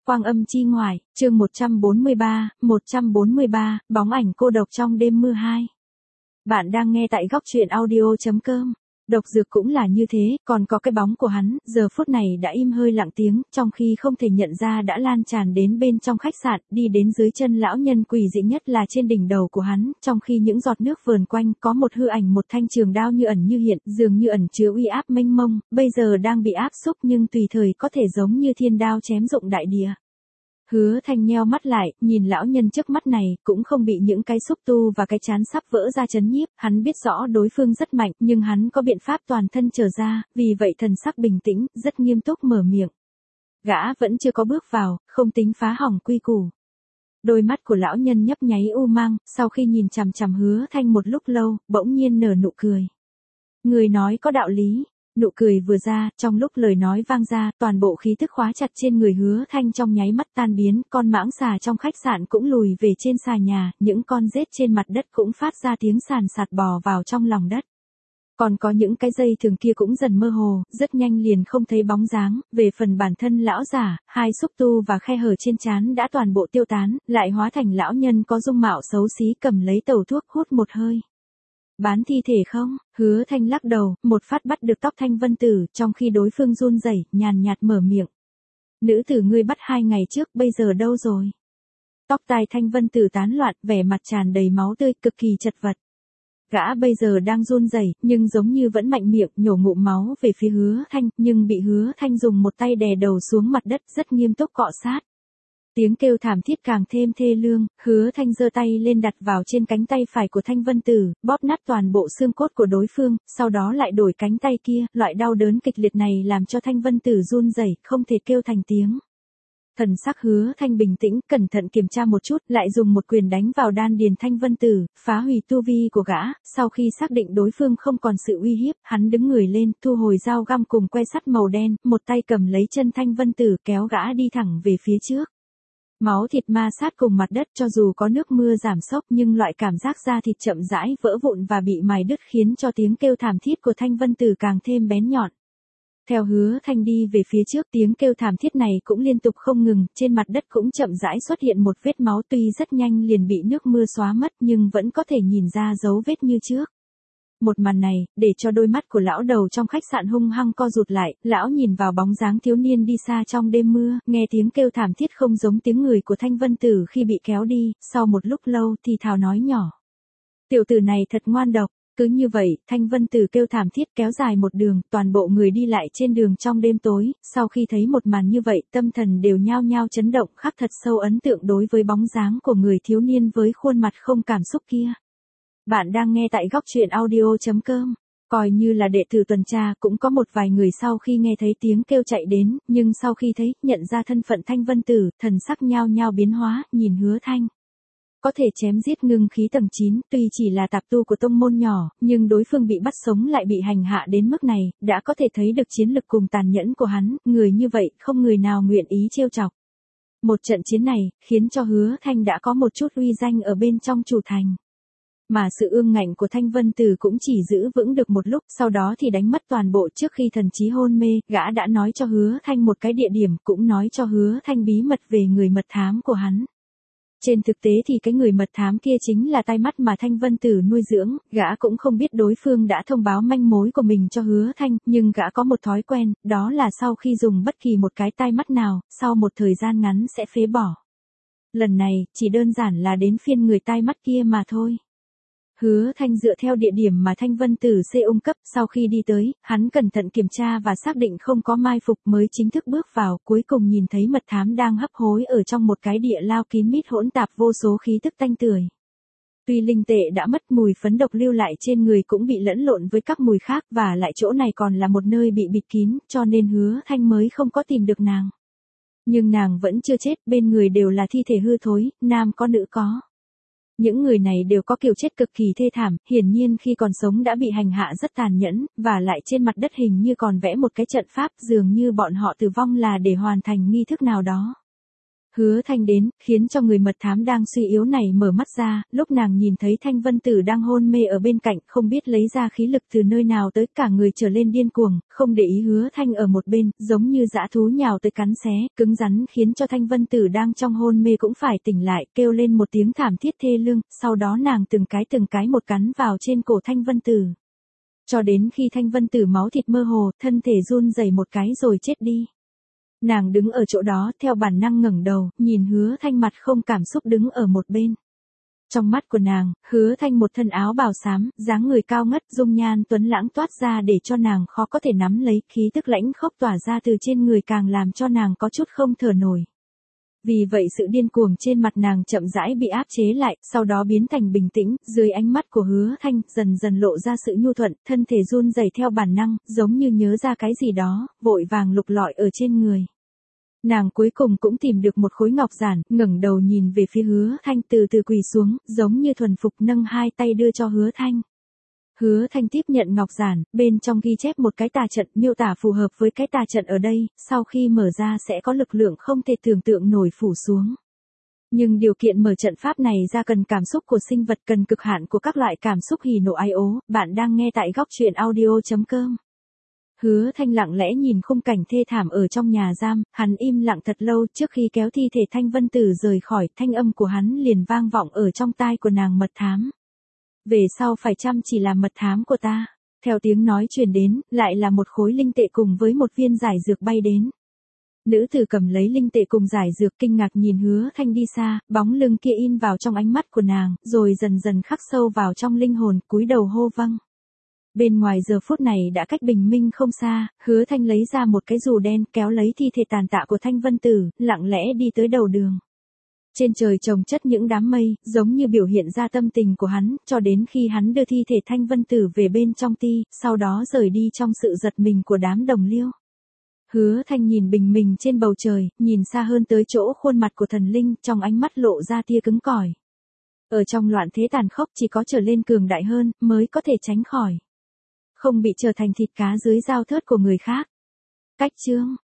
Quang Âm Chi Ngoại, chương 143, bóng ảnh cô độc trong đêm mưa 2. Bạn đang nghe tại góc truyện audio.com. Độc dược cũng là như thế, còn có cái bóng của hắn, giờ phút này đã im hơi lặng tiếng, trong khi không thể nhận ra đã lan tràn đến bên trong khách sạn, đi đến dưới chân lão nhân quỷ dị nhất là trên đỉnh đầu của hắn, trong khi những giọt nước vờn quanh, có một hư ảnh một thanh trường đao như ẩn như hiện, dường như ẩn chứa uy áp mênh mông, bây giờ đang bị áp xúc nhưng tùy thời có thể giống như thiên đao chém rụng đại địa. Hứa Thanh nheo mắt lại, nhìn lão nhân trước mắt này, cũng không bị những cái xúc tu và cái chán sắp vỡ ra chấn nhiếp, hắn biết rõ đối phương rất mạnh, nhưng hắn có biện pháp toàn thân trở ra, vì vậy thần sắc bình tĩnh, rất nghiêm túc mở miệng. Gã vẫn chưa có bước vào, không tính phá hỏng quy củ. Đôi mắt của lão nhân nhấp nháy u mang, sau khi nhìn chằm chằm Hứa Thanh một lúc lâu, bỗng nhiên nở nụ cười. Người nói có đạo lý. Nụ cười vừa ra, trong lúc lời nói vang ra, toàn bộ khí tức khóa chặt trên người Hứa Thanh trong nháy mắt tan biến, con mãng xà trong khách sạn cũng lùi về trên xà nhà, những con rết trên mặt đất cũng phát ra tiếng sàn sạt bò vào trong lòng đất. Còn có những cái dây thường kia cũng dần mơ hồ, rất nhanh liền không thấy bóng dáng, về phần bản thân lão giả, hai xúc tu và khe hở trên trán đã toàn bộ tiêu tán, lại hóa thành lão nhân có dung mạo xấu xí cầm lấy tẩu thuốc hút một hơi. Bán thi thể không? Hứa Thanh lắc đầu, một phát bắt được tóc Thanh Vân Tử, trong khi đối phương run rẩy, nhàn nhạt mở miệng. Nữ tử ngươi bắt 2 ngày trước, bây giờ đâu rồi? Tóc tai Thanh Vân Tử tán loạn, vẻ mặt tràn đầy máu tươi, cực kỳ chật vật. Gã bây giờ đang run rẩy, nhưng giống như vẫn mạnh miệng, nhổ ngụm máu về phía Hứa Thanh, nhưng bị Hứa Thanh dùng một tay đè đầu xuống mặt đất, rất nghiêm túc cọ sát. Tiếng kêu thảm thiết càng thêm thê lương, Hứa Thanh giơ tay lên đặt vào trên cánh tay phải của Thanh Vân Tử, bóp nát toàn bộ xương cốt của đối phương, sau đó lại đổi cánh tay kia, loại đau đớn kịch liệt này làm cho Thanh Vân Tử run rẩy, không thể kêu thành tiếng. Thần sắc Hứa Thanh bình tĩnh, cẩn thận kiểm tra một chút, lại dùng một quyền đánh vào đan điền Thanh Vân Tử, phá hủy tu vi của gã, sau khi xác định đối phương không còn sự uy hiếp, hắn đứng người lên, thu hồi dao găm cùng que sắt màu đen, một tay cầm lấy chân Thanh Vân Tử kéo gã đi thẳng về phía trước. Máu thịt ma sát cùng mặt đất cho dù có nước mưa giảm sốc nhưng loại cảm giác da thịt chậm rãi vỡ vụn và bị mài đứt khiến cho tiếng kêu thảm thiết của Thanh Vân Tử càng thêm bén nhọn. Theo Hứa Thanh đi về phía trước tiếng kêu thảm thiết này cũng liên tục không ngừng, trên mặt đất cũng chậm rãi xuất hiện một vết máu tuy rất nhanh liền bị nước mưa xóa mất nhưng vẫn có thể nhìn ra dấu vết như trước. Một màn này, để cho đôi mắt của lão đầu trong khách sạn hung hăng co rụt lại, lão nhìn vào bóng dáng thiếu niên đi xa trong đêm mưa, nghe tiếng kêu thảm thiết không giống tiếng người của Thanh Vân Tử khi bị kéo đi, sau một lúc lâu thì thào nói nhỏ. Tiểu tử này thật ngoan độc, cứ như vậy, Thanh Vân Tử kêu thảm thiết kéo dài một đường, toàn bộ người đi lại trên đường trong đêm tối, sau khi thấy một màn như vậy, tâm thần đều nhao nhao chấn động, khắc thật sâu ấn tượng đối với bóng dáng của người thiếu niên với khuôn mặt không cảm xúc kia. Bạn đang nghe tại góc truyện audio.com. Coi như là đệ tử tuần tra, cũng có một vài người sau khi nghe thấy tiếng kêu chạy đến, nhưng sau khi thấy, nhận ra thân phận Thanh Vân Tử, thần sắc nhao nhao biến hóa, nhìn Hứa Thanh. Có thể chém giết ngưng khí tầng 9, tuy chỉ là tạp tu của tông môn nhỏ, nhưng đối phương bị bắt sống lại bị hành hạ đến mức này, đã có thể thấy được chiến lực cùng tàn nhẫn của hắn, người như vậy, không người nào nguyện ý trêu chọc. Một trận chiến này, khiến cho Hứa Thanh đã có một chút uy danh ở bên trong chủ thành. Mà sự ương ngạnh của Thanh Vân Tử cũng chỉ giữ vững được một lúc, sau đó thì đánh mất toàn bộ. Trước khi thần trí hôn mê, gã đã nói cho Hứa Thanh một cái địa điểm, cũng nói cho Hứa Thanh bí mật về người mật thám của hắn. Trên thực tế thì cái người mật thám kia chính là tai mắt mà Thanh Vân Tử nuôi dưỡng, gã cũng không biết đối phương đã thông báo manh mối của mình cho Hứa Thanh, nhưng gã có một thói quen, đó là sau khi dùng bất kỳ một cái tai mắt nào, sau một thời gian ngắn sẽ phế bỏ. Lần này, chỉ đơn giản là đến phiên người tai mắt kia mà thôi. Hứa Thanh dựa theo địa điểm mà Thanh Vân Tử ung cấp, sau khi đi tới, hắn cẩn thận kiểm tra và xác định không có mai phục mới chính thức bước vào, cuối cùng nhìn thấy mật thám đang hấp hối ở trong một cái địa lao kín mít hỗn tạp vô số khí tức tanh tưởi. Tuy linh tệ đã mất, mùi phấn độc lưu lại trên người cũng bị lẫn lộn với các mùi khác, và lại chỗ này còn là một nơi bị bịt kín, cho nên Hứa Thanh mới không có tìm được nàng. Nhưng nàng vẫn chưa chết, bên người đều là thi thể hư thối, nam có nữ có. Những người này đều có kiểu chết cực kỳ thê thảm, hiển nhiên khi còn sống đã bị hành hạ rất tàn nhẫn, và lại trên mặt đất hình như còn vẽ một cái trận pháp, dường như bọn họ tử vong là để hoàn thành nghi thức nào đó. Hứa Thanh đến, khiến cho người mật thám đang suy yếu này mở mắt ra, lúc nàng nhìn thấy Thanh Vân Tử đang hôn mê ở bên cạnh, không biết lấy ra khí lực từ nơi nào tới, cả người trở lên điên cuồng, không để ý Hứa Thanh ở một bên, giống như dã thú nhào tới cắn xé, cứng rắn khiến cho Thanh Vân Tử đang trong hôn mê cũng phải tỉnh lại, kêu lên một tiếng thảm thiết thê lương, sau đó nàng từng cái một cắn vào trên cổ Thanh Vân Tử. Cho đến khi Thanh Vân Tử máu thịt mơ hồ, thân thể run rẩy một cái rồi chết đi. Nàng đứng ở chỗ đó, theo bản năng ngẩng đầu, nhìn Hứa Thanh mặt không cảm xúc đứng ở một bên. Trong mắt của nàng, Hứa Thanh một thân áo bào xám, dáng người cao ngất, dung nhan tuấn lãng toát ra để cho nàng khó có thể nắm lấy, khí tức lãnh khốc tỏa ra từ trên người càng làm cho nàng có chút không thở nổi. Vì vậy sự điên cuồng trên mặt nàng chậm rãi bị áp chế lại, sau đó biến thành bình tĩnh, dưới ánh mắt của Hứa Thanh, dần dần lộ ra sự nhu thuận, thân thể run rẩy theo bản năng, giống như nhớ ra cái gì đó, vội vàng lục lọi ở trên người. Nàng cuối cùng cũng tìm được một khối ngọc giản, ngẩng đầu nhìn về phía Hứa Thanh, từ từ quỳ xuống, giống như thuần phục nâng hai tay đưa cho Hứa Thanh. Hứa Thanh tiếp nhận ngọc giản, bên trong ghi chép một cái tà trận, miêu tả phù hợp với cái tà trận ở đây, sau khi mở ra sẽ có lực lượng không thể tưởng tượng nổi phủ xuống. Nhưng điều kiện mở trận pháp này ra cần cảm xúc của sinh vật, cần cực hạn của các loại cảm xúc hỉ nộ ái ố. Bạn đang nghe tại góc truyện audio.com. Hứa Thanh lặng lẽ nhìn khung cảnh thê thảm ở trong nhà giam, hắn im lặng thật lâu, trước khi kéo thi thể Thanh Vân Tử rời khỏi, thanh âm của hắn liền vang vọng ở trong tai của nàng mật thám. Về sau phải chăm chỉ làm mật thám của ta. Theo tiếng nói truyền đến, lại là một khối linh tệ cùng với một viên giải dược bay đến. Nữ tử cầm lấy linh tệ cùng giải dược, kinh ngạc nhìn Hứa Thanh đi xa, bóng lưng kia in vào trong ánh mắt của nàng, rồi dần dần khắc sâu vào trong linh hồn, cúi đầu hô vâng. Bên ngoài giờ phút này đã cách bình minh không xa, Hứa Thanh lấy ra một cái dù đen, kéo lấy thi thể tàn tạ của Thanh Vân Tử, lặng lẽ đi tới đầu đường. Trên trời chồng chất những đám mây, giống như biểu hiện ra tâm tình của hắn, cho đến khi hắn đưa thi thể Thanh Vân Tử về bên trong ti, sau đó rời đi trong sự giật mình của đám đồng liêu. Hứa Thanh nhìn bình minh trên bầu trời, nhìn xa hơn tới chỗ khuôn mặt của thần linh, trong ánh mắt lộ ra tia cứng cỏi. Ở trong loạn thế tàn khốc chỉ có trở lên cường đại hơn, mới có thể tránh khỏi. Không bị trở thành thịt cá dưới dao thớt của người khác. Cách chương